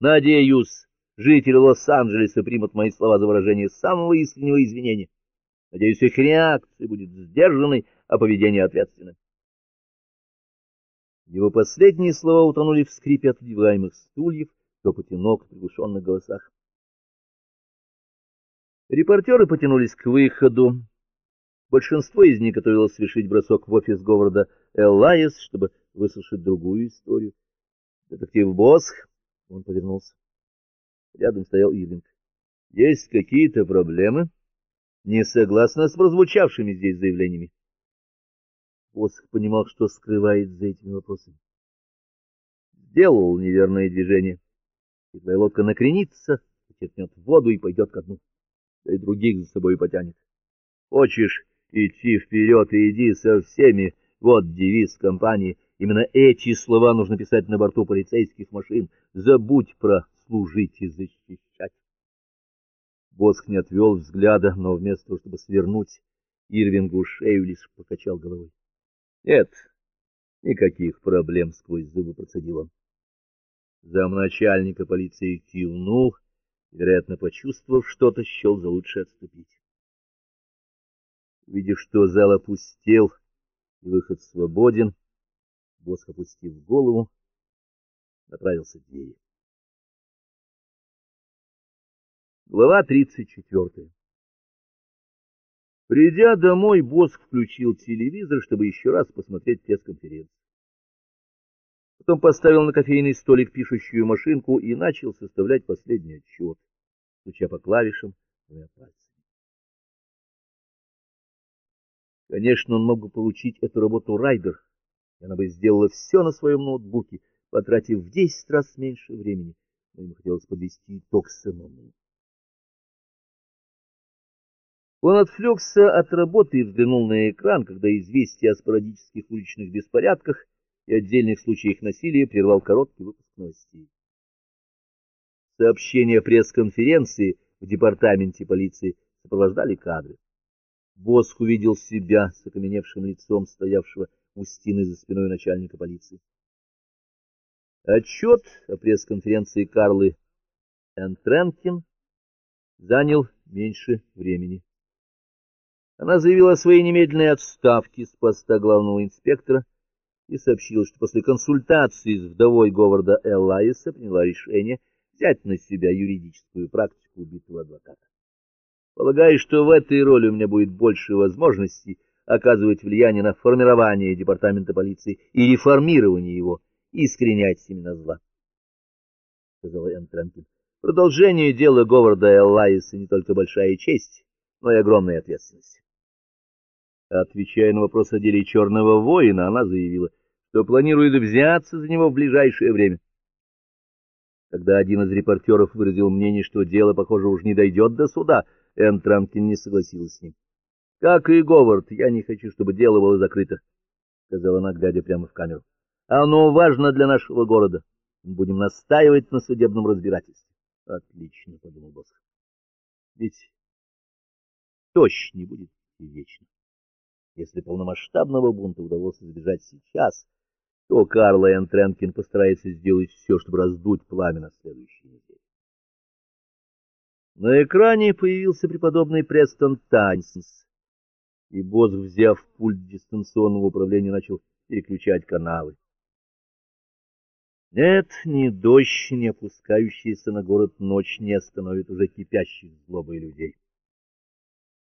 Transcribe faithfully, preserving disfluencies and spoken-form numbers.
Надеюсь, жители Лос-Анджелеса примут мои слова за выражение самого искреннего извинения. Надеюсь, их реакция будет сдержанной, а поведение ответственным. Его последние слова утонули в скрипе отодвигаемых стульев, топоте ног в приглушенных голосах. Репортеры потянулись к выходу. Большинство из них готовилось совершить бросок в офис Говарда Эллайес, чтобы выслушать другую историю. «Детектив Босх», — он повернулся. Рядом стоял Ирвинг. «Есть какие-то проблемы? Не согласна с прозвучавшими здесь заявлениями?» Босх понимал, что скрывает за этими вопросами. Сделал неверное движение, и твоя лодка накренится, потекнет в воду и пойдет ко дну. Да и других за собой потянет. Хочешь идти вперед, и иди со всеми. Вот девиз компании. Именно эти слова нужно писать на борту полицейских машин. Забудь про служить и защищать. Босх не отвел взгляда, но вместо того, чтобы свернуть Ирвингу шею, лишь покачал головой. Нет, никаких проблем, сквозь зубы процедил он. Замначальника полиции кивнул, вероятно, почувствовав что-то, счел за лучше отступить. Видя, что зал опустел и выход свободен, Босх, опустив голову, направился к двери. Глава тридцать четвёртая. Придя домой, Босх включил телевизор, чтобы еще раз посмотреть пресс-конференцию. Потом поставил на кофейный столик пишущую машинку и начал составлять последний отчет, стуча по клавишам двумя пальцами. Конечно, он мог бы получить эту работу райдер, и она бы сделала все на своем ноутбуке, потратив в десять раз меньше времени, но ему хотелось подвести итог самому. Он отвлекся от работы и взглянул на экран, когда известие о спорадических уличных беспорядках и отдельных случаях насилия прервал короткий выпуск новостей. Сообщения пресс-конференции в департаменте полиции сопровождали кадры. Босх увидел себя с окаменевшим лицом, стоявшего у стены за спиной начальника полиции. Отчет о пресс-конференции Карлы Энтренкин занял меньше времени. Она заявила о своей немедленной отставке с поста главного инспектора и сообщила, что после консультации с вдовой Говарда Эллайеса приняла решение взять на себя юридическую практику убитого адвоката. Полагаю, что в этой роли у меня будет больше возможностей оказывать влияние на формирование департамента полиции и реформирование его, и искоренять семена зла, — сказала Энн Тренкин. Продолжение дела Говарда Эллайеса не только большая честь, но и огромная ответственность. Отвечая на вопрос о деле Черного воина, она заявила, что планирует взяться за него в ближайшее время. Когда один из репортеров выразил мнение, что дело, похоже, уж не дойдет до суда, Энн Тренкин не согласилась с ним. — Как и Говард, я не хочу, чтобы дело было закрыто, — сказала она, глядя прямо в камеру. — Оно важно для нашего города. Мы будем настаивать на судебном разбирательстве. — Отлично, — подумал Босх. — Ведь дождь не будет и вечно. Если полномасштабного бунта удалось избежать сейчас, то Карла Энн Тренкин постарается сделать все, чтобы раздуть пламя на следующей неделе. На экране появился преподобный Престон Таньсенс, и Босх, взяв пульт дистанционного управления, начал переключать каналы. Нет, ни дождь, ни опускающаяся на город ночь не остановит уже кипящих злобой людей.